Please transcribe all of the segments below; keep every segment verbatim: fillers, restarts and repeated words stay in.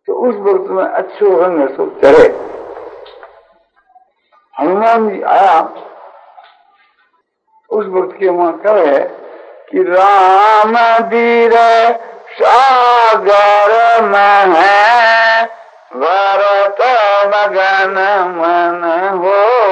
तो उस वक्त में अच्छो रंग सो चढ़े। हनुमान जी आया उस वक्त के वहां कहे कि राम धीर सागर में है भरत मगन मन हो।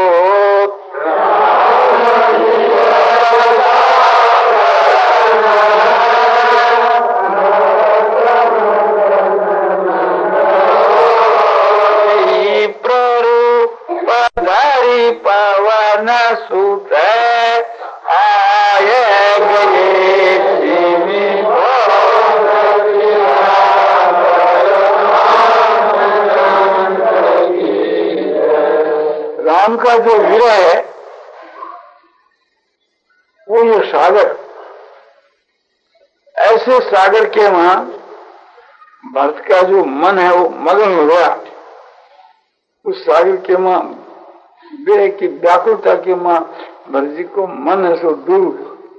प्ररूपधारी पवन सुत आए गए। राम का जो विरह है वो ये सागर, ऐसे सागर के वहां भरत का जो मन है वो मगन हो गया। उस सागर के मां विरह की व्याकुलता के मां भरत जी को मन है सो दूर,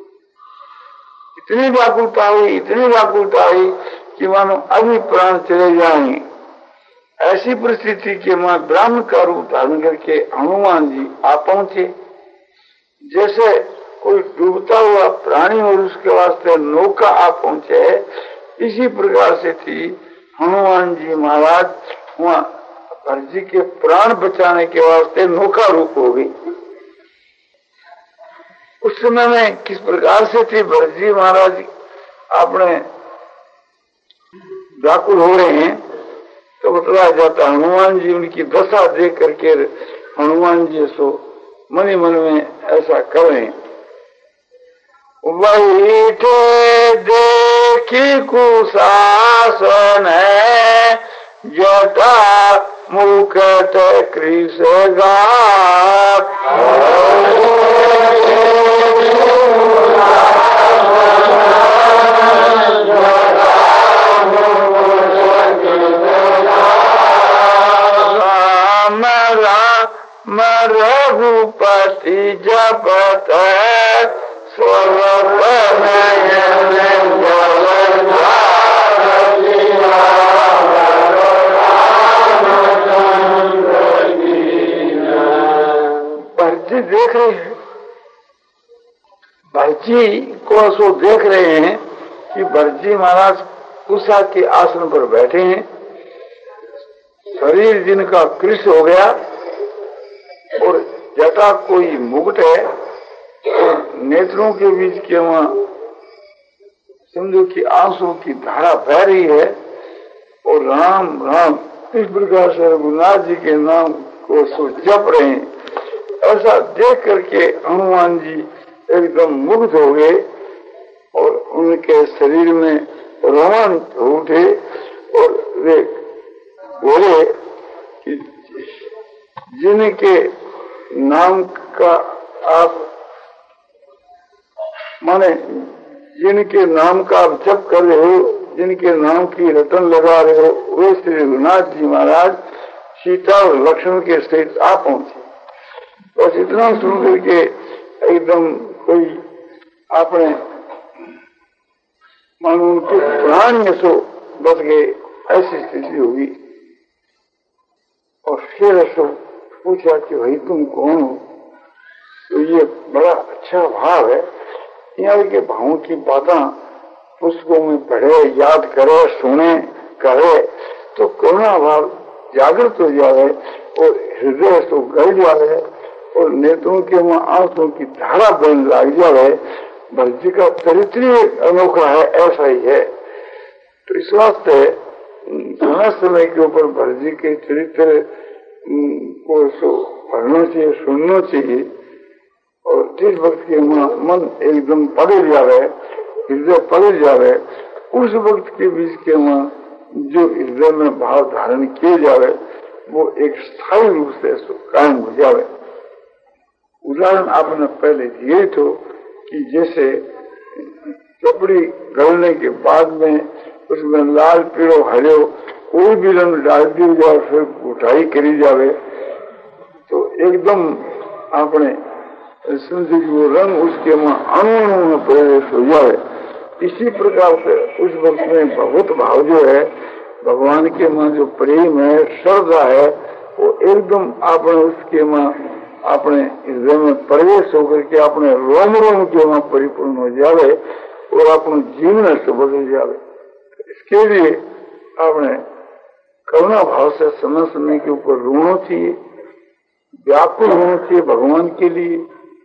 इतनी व्याकुलता हुई इतनी व्याकुलता हुई कि मानो अभी प्राण चले जाएंगे। ऐसी परिस्थिति के मां ब्राह्मण का रूप धारण करके हनुमान जी आ पहुंचे। जैसे कोई डूबता हुआ प्राणी और उसके वास्ते नौका आ पहुंचे, इसी प्रकार से थी हनुमान जी महाराज वहां भरत जी के प्राण बचाने के वास्ते नौका रूप हो गई। उस समय में किस प्रकार से थे भरत जी महाराज अपने व्याकुल हो रहे हैं तो बतलाया जाता। हनुमान जी उनकी दशा देख करके हनुमान जी सो मन ही मन में ऐसा कर रहे हैं। बैठे देखी कुशासन है जटा मुकुट कृष गात। राम राम रघुपति जपत स्वरूप भरजी देख रहे हैं, भरजी को सो देख रहे हैं कि भरजी महाराज कुशा के आसन पर बैठे हैं, शरीर जिनका कृष हो गया और जटा कोई मुकुट है और नेत्रों के बीच के वहां समझो कि आंसू की धारा बह रही है और राम राम इस प्रकार से रघुनाथ जी के नाम को सो जप रहे हैं। ऐसा देख करके हनुमान जी एकदम मुग्ध हो गए और उनके शरीर में रोमांच हो उठे और वे बोले कि जिनके नाम का आप माने जिनके नाम का आप जप कर रहे हो, जिनके नाम की रटन लगा रहे हो, वे श्री रघुनाथ जी महाराज सीता और लक्ष्मण के सहित आ पहुंचे। बस इतना सुन करके एकदम कोई अपने मानो उनके प्राण में सो बच गए, ऐसी स्थिति होगी। और फिर ऐसा पूछा कि भाई तुम कौन हो? तो ये बड़ा अच्छा भाव है। यहाँ के भावों की बातें पुस्तकों में पढ़े, याद करे, सुने, करे तो करुणा भाव जागृत हो जाए और हृदय तो गल जाए और नेत्रों के वहां आंसुओं की धारा बन लग जाए। भरत जी का चरित्र अनोखा है, ऐसा ही है। तो इस वास्ते समय समय के ऊपर भरत जी के चरित्र को पढ़ना चाहिए, सुनना चाहिए और जिस वक्त के मन एकदम पकड़ जावे, हृदय पकड़ जावे, उस वक्त के बीच के वहां जो हृदय में भाव धारण किए जावे वो एक स्थायी रूप से कायम हो जावे। उदाहरण आपने पहले दिए तो कि जैसे कपड़ी गलने के बाद में उसमें लाल पीड़ो हरियो कोई भी रंग डाल दी जाए फिर उठाई करी जावे तो एकदम आपने समझे कि वो रंग उसके वहां अणु में प्रवेश हो जाए। इसी प्रकार से उस वक्त में बहुत भाव जो है भगवान के मां जो प्रेम है, श्रद्धा है, वो एकदम आपने उसके मां अपने हृदय में प्रवेश होकर के अपने रोम रोम के वहां परिपूर्ण हो जावे और अपने जीवन से बदल जावे। इसके लिए आपने करुणा भाव से समय समय के ऊपर रोना चाहिए, व्याकुल होना चाहिए भगवान के लिए,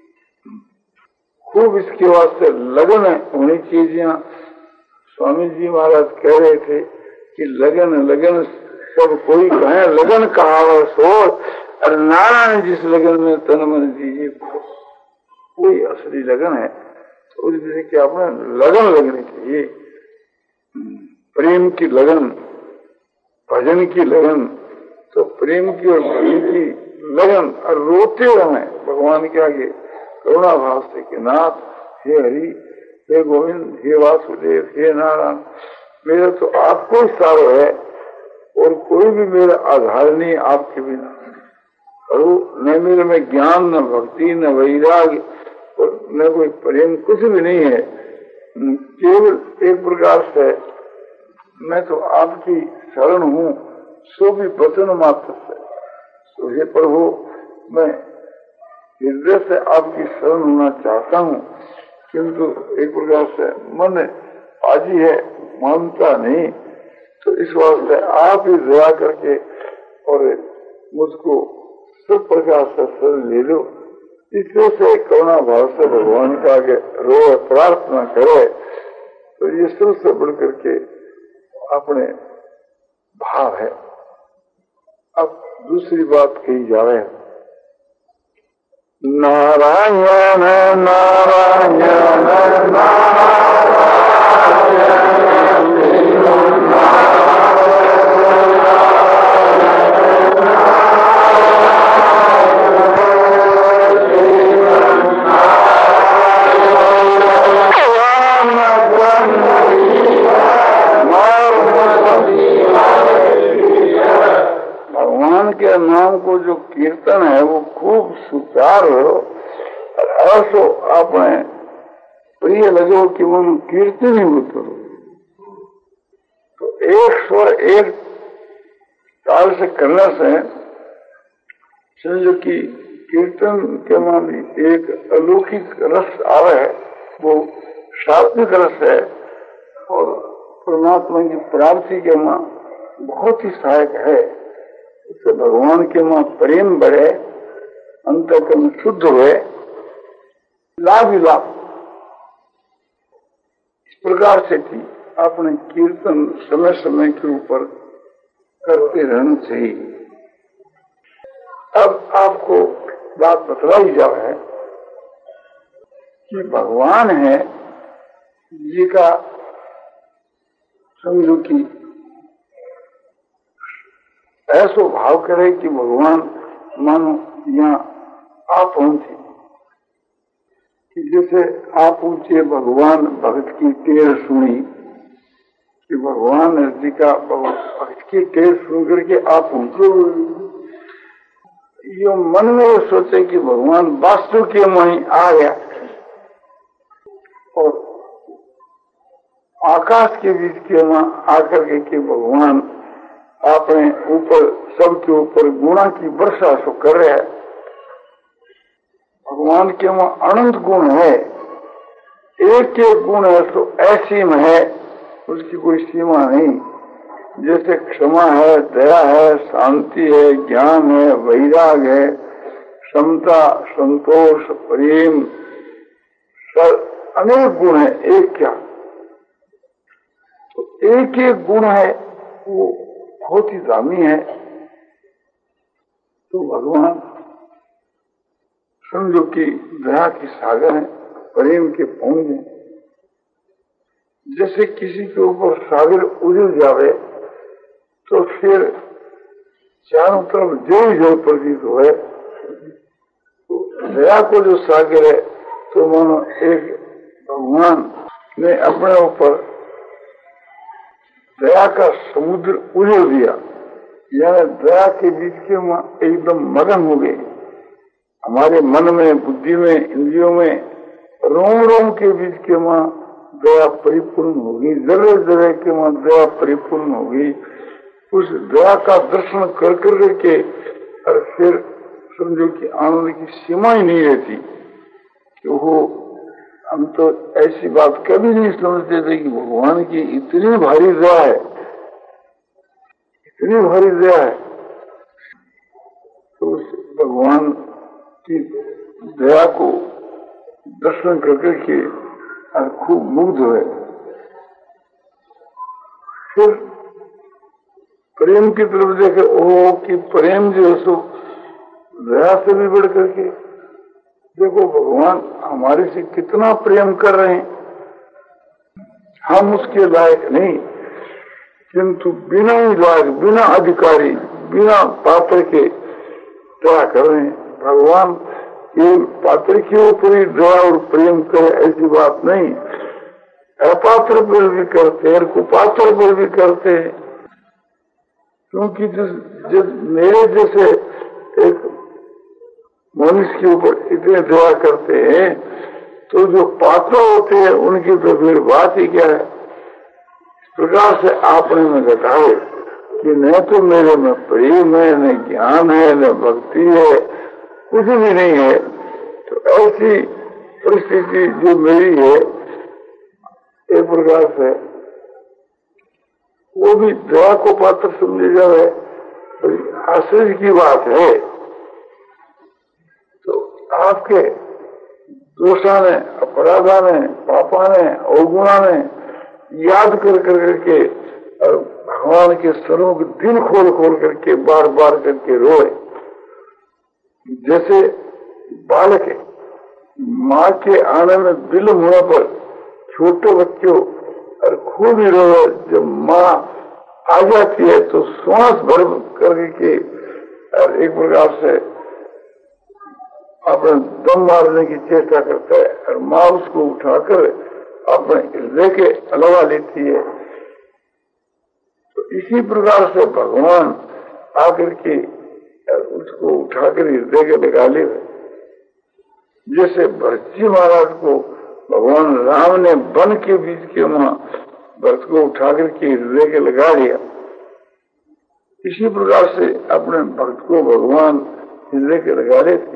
खूब इसके वास्ते लगन होनी चाहिए। जहाँ स्वामी जी महाराज कह रहे थे कि लगन लगन सब कोई कहे, लगन कहावत सोर, और नारायण जिस लगन में तन मन दीजिए, कोई असली लगन है तो उस विषय की आपने लगन लगनी चाहिए। प्रेम की लगन, भजन की लगन, तो प्रेम की और भजन की लगन और रोते रहे भगवान के आगे करुणा भाव से कि नाथ, हे हरि, हे गोविंद, हे वासुदेव, हे नारायण, मेरा तो आपको ही सारो है और कोई भी मेरा आधार नहीं आपके बिना। और न मेरे में ज्ञान, न भक्ति, न वैराग्य और न कोई प्रेम, कुछ भी नहीं है। केवल एक प्रकार से मैं तो आपकी शरण हूँ, सो भी वचन मात्र से। तो हे प्रभु, मैं हृदय से आपकी शरण होना चाहता हूँ, किंतु एक प्रकार से मन आजी है, मानता नहीं। तो इस वास्ते आप ही दया करके और मुझको सब प्रकार से शरण ले लो। इससे से करुणा भाव से भगवान का आगे रो प्रार्थना करे, तो ये सबसे बढ़ करके अपने भाव है। अब दूसरी बात कही जावे, नारायण नारायण नारायण के नाम को जो कीर्तन है वो खूब सुचार हो, ऐसो आपने प्रिय लगो कि वो कीर्तन ही उतरो। तो एक स्वर एक ताल से करने से समझो कि कीर्तन के मान एक अलौकिक रस आवे है, वो सात्विक रस है और परमात्मा की प्राप्ति के मां बहुत ही सहायक है। उससे भगवान के मां प्रेम बढ़े, अंतःकरण शुद्ध हुए, लाभ ही लाभ। इस प्रकार से थी अपने कीर्तन समय समय के ऊपर करते रहना चाहिए। अब आपको बात बतलाई जाए कि भगवान है जी का समझो कि ऐसो भाव करे कि भगवान मानो यहाँ आप पहुंचे, कि जैसे आप पूछे भगवान भक्त की टेर सुनी, कि भगवान जी का भक्त की टेर सुन करके आप पहुंचो, ये मन में सोचे कि भगवान वास्तु के वहीं आ गया और आकाश के बीच के वहां आकर के, के भगवान अपने ऊपर सबके ऊपर गुणा की वर्षा सो कर रहे हैं। भगवान के वहां अनंत गुण है, एक एक गुण है तो असीम है, उसकी कोई सीमा नहीं। जैसे क्षमा है, दया है, शांति है, ज्ञान है, वैराग है, क्षमता, संतोष, प्रेम, अनेक गुण है। एक क्या तो एक एक गुण है वो बहुत ही दामी है। तो भगवान समझो कि दया की सागर है, प्रेम के पौंग है। जैसे किसी के ऊपर सागर उजड़ जावे तो फिर चारों तरफ जल जल प्रतीत हुए। तो दया को जो सागर है तो मानो एक भगवान ने अपने ऊपर दया का समुद्र उजड़ दिया, यानी दया के बीच के वहां एकदम मगन हो गए। हमारे मन में, बुद्धि में, इंद्रियों में, रोम रोम के बीच के वहां दया परिपूर्ण होगी, जगह जगह के वहां दया परिपूर्ण होगी। उस दया का दर्शन कर कर के और फिर समझो कि आनंद की सीमा ही नहीं रहती कि वो हम तो ऐसी बात कभी नहीं समझते थे कि भगवान की इतनी भारी दया है, इतनी भारी दया है। तो उस भगवान की दया को दर्शन करके के और खूब मुग्ध हुए। फिर प्रेम की तरफ देखे, ओ कि प्रेम जो है सो दया से भी बढ़ करके, देखो भगवान हमारे से कितना प्रेम कर रहे हैं, हम उसके लायक नहीं, किंतु बिना ही लायक, बिना अधिकारी, बिना पात्र के दया कर रहे हैं। भगवान ये पात्र के ऊपर ही दया और प्रेम करे ऐसी बात नहीं, अपात्र पर भी करते हैं, कुपात्र पर भी करते हैं। क्योंकि जिस जिस मेरे जैसे एक मनुष्य के ऊपर इतने दया करते हैं, तो जो पात्र होते हैं उनकी तो फिर बात ही क्या है। इस प्रकार से आपने में घटाओ कि न तो मेरे में प्रेम है, न ज्ञान है, न भक्ति है, कुछ भी नहीं है। तो ऐसी परिस्थिति जो मेरी है, एक प्रकार से वो भी दया को पात्र समझे जाए, आश्चर्य की बात है। तो आपके दोषा ने, अपराधा ने, पापा ने, अवगुणा ने याद कर कर करके और भगवान के स्वरों के दिल खोल खोल करके बार बार करके रोए। जैसे बालक है, माँ के आने में विलम्ब होने पर छोटे बच्चों और खूब ही रोए, जब माँ आ जाती है तो श्वास भर करके और एक प्रकार से अपने दम मारने की चेष्टा करता है, और माँ उसको उठाकर अपने हृदय के अलवा लेती है। तो इसी प्रकार से भगवान आकर के उसको उठाकर हृदय के लगा ले। जैसे भरत महाराज को भगवान राम ने वन के बीच के वहां भरत को उठाकर के हृदय के लगा लिया, इसी प्रकार से अपने भक्त को भगवान हृदय के लगा लेते।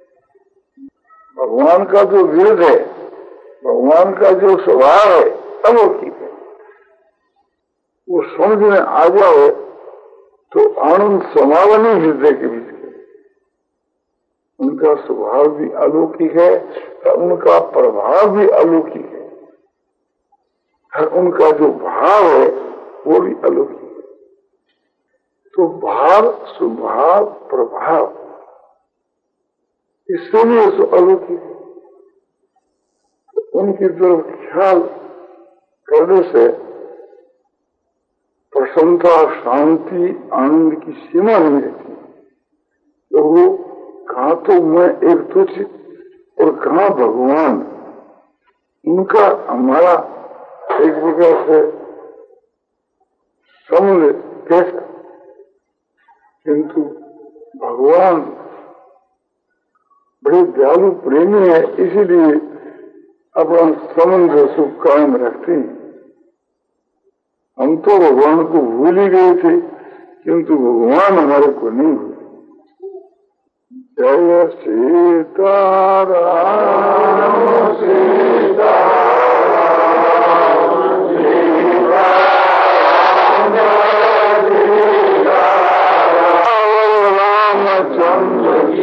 भगवान का जो विरोध है, भगवान का जो स्वभाव है अलौकिक है, वो समझ में आ जाए तो आनंद समावन ही हृदय के बीच के। उनका स्वभाव भी अलौकिक है और उनका प्रभाव भी अलौकिक है, और उनका जो भाव है वो भी अलौकिक है। तो भाव, स्वभाव, प्रभाव इससे भी अलौकिक है। उनकी तरफ ख्याल करने से प्रसन्नता, शांति, आनंद की सीमा नहीं रहती। तो वो कहाँ तो मैं एक तुच्छ और कहाँ भगवान, उनका हमारा एक प्रकार से संबंध कैसा। किंतु भगवान बड़े दयालु प्रेमी है, इसीलिए अपना संबंध सुख कायम रखते हैं। हम तो भगवान को भूल ही गए थे, किंतु भगवान हमारे को नहीं भूले। जय सीताराम सीताराम रामचंद्र की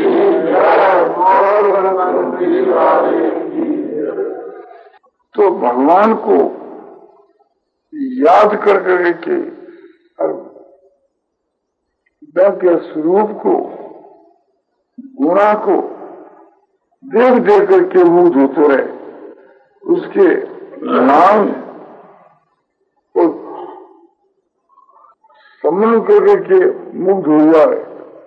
जय। तो भगवान को याद कर करके और के स्वरूप को, गुणा को देख देख करके मुग्ध होते रहे, उसके नाम को सम्मान करके मुग्ध हो जाए,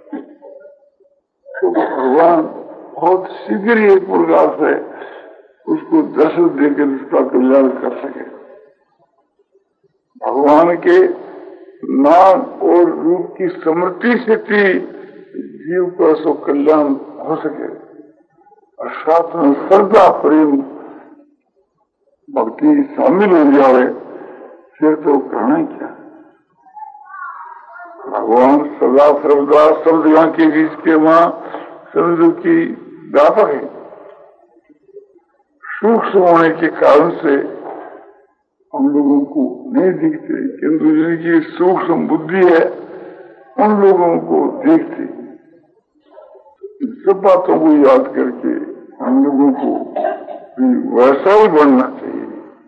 तो भगवान बहुत शीघ्र ही एक प्रकार से उसको दर्शन देकर उसका कल्याण कर सके। भगवान के नाम और रूप की समृद्धि से भी जीव का सो कल्याण हो सके, और साथ में श्रद्धा, प्रेम, भक्ति शामिल हो जाए, फिर तो कहना क्या। भगवान सदा सर्वदा सब जगह के बीच के वहां समुद्र की व्यापक है। सूक्ष्म होने के कारण से हम लोगों को नहीं दिखते, किंतु जिनकी सूक्ष्म बुद्धि है उन लोगों को देखते। इन सब बातों को याद करके हम लोगों को वैसा ही बनना चाहिए।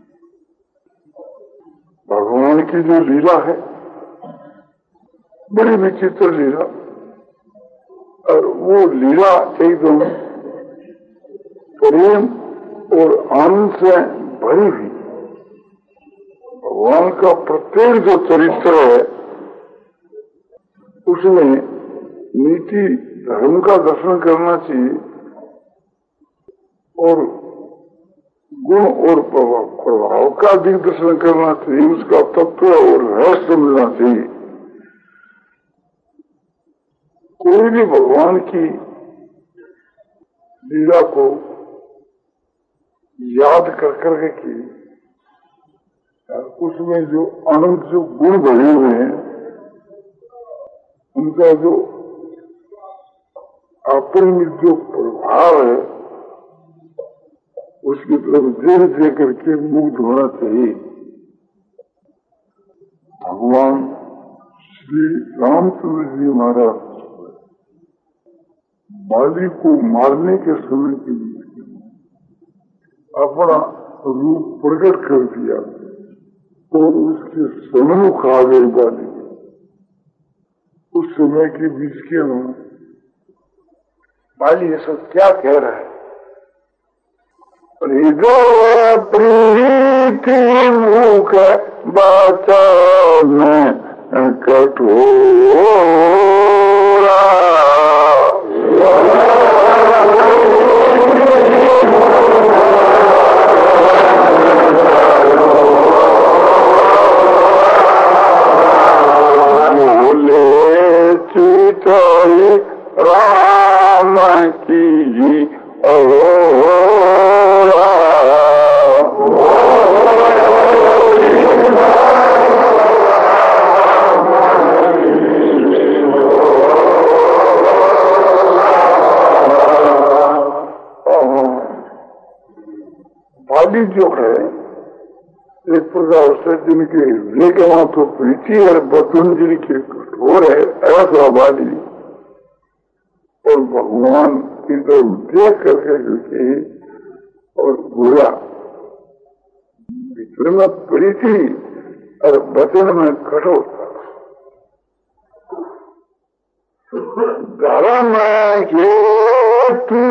भगवान की जो लीला है बड़ी विचित्र लीला, और वो लीला एकदम प्रेम और आनंद से भरी हुई। भगवान का प्रत्येक जो चरित्र है उसमें नीति धर्म का दर्शन करना चाहिए और गुण और प्रभाव का भी दर्शन करना चाहिए, उसका तत्व और रहस्य मिलना चाहिए। कोई भी भगवान की लीला को याद कर करके की उसमें जो अनंत जो गुण भरे हुए हैं उनका जो अपरिमित जो प्रभाव है उसकी तरफ धीरे धीरे करके मुग्ध होना चाहिए। भगवान श्री रामचंद्र जी महाराज बाली को मारने के समय के लिए अपना रूप प्रकट कर दिया और उसके सन्मुख आ गए बाली। उस समय के बीच के में बाली ये सब क्या कह रहा है? प्रीति मुख बाचा में कठोरा बोले चिताई राम की जी बाली जो है एक प्रकार से जिनके हृदय के वहां तो प्रीति और बतुन जिनके कठोर है ऐसा बाली और भगवान की तरफ देख करके झुके और बुरा भीतर में प्रीति और वचन में कठोरता। धर्म के तू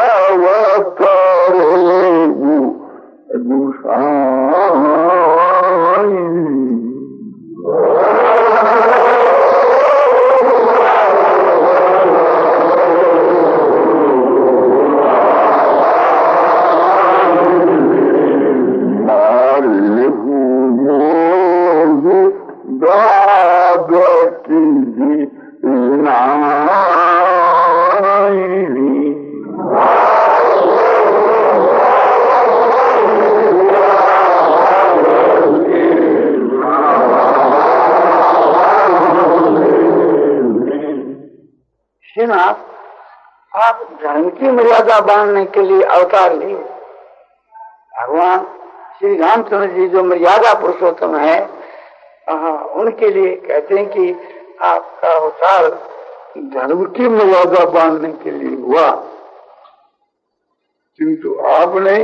अवतार आप धर्म की मर्यादा बांधने के लिए अवतार लिए। भगवान श्री रामचंद्र जी जो मर्यादा पुरुषोत्तम है उनके लिए कहते हैं कि आपका अवतार धर्म की मर्यादा बांधने के लिए हुआ, किंतु आपने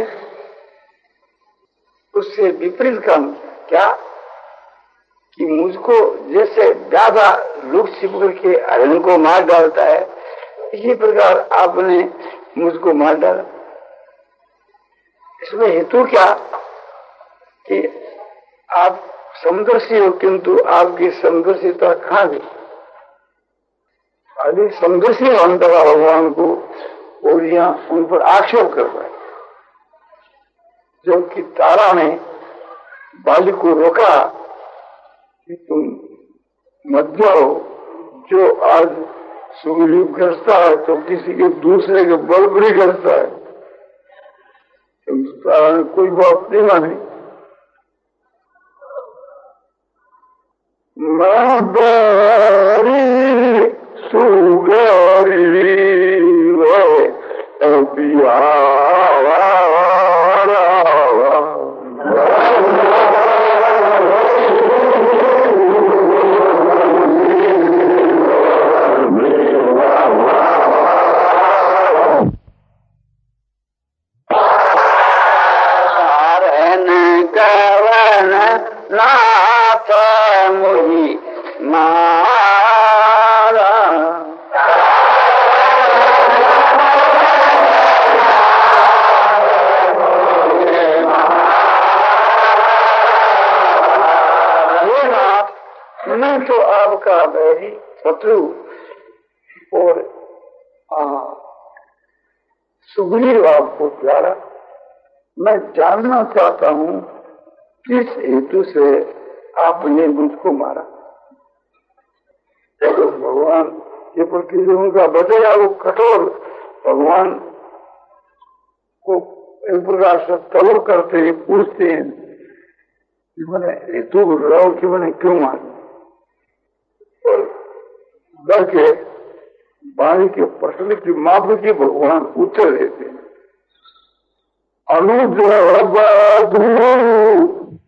उससे विपरीत काम क्या कि मुझको जैसे ज्यादा लुक छिप करके हरण को मार डालता है इसी प्रकार आपने मुझको मार डाला। इसमें हेतु क्या कि आप समदर्शी हो, किंतु आपकी समदर्शिता कहाँ गई? अभी समदर्शी होने लगा भगवान को और यहाँ उन पर आक्षेप कर रहा है। जबकि तारा ने बाली को रोका कि तुम मत जाओ, जो आज सुग्रीव करता है तो किसी के दूसरे के बल पर ही करता है। तारा ने कोई बात नहीं मानी, मादारी सुगारी अबियावा नाथ मुझी मारा मैं तो आपका बैरी शत्रु और सुग्रीव आपको प्यारा, मैं जानना चाहता हूँ किस हेतु से आपने मुझको मारा। तो भगवान के प्रति जो उनका बदला वो कठोर, भगवान को एक प्रकार से तलब करते हैं, पूछते हैं कि मैंने हेतु बताओ कि मैंने क्यों मारा। और डर के वाणी के प्रश्न की माप की भगवान उत्तर देते हैं। अनुज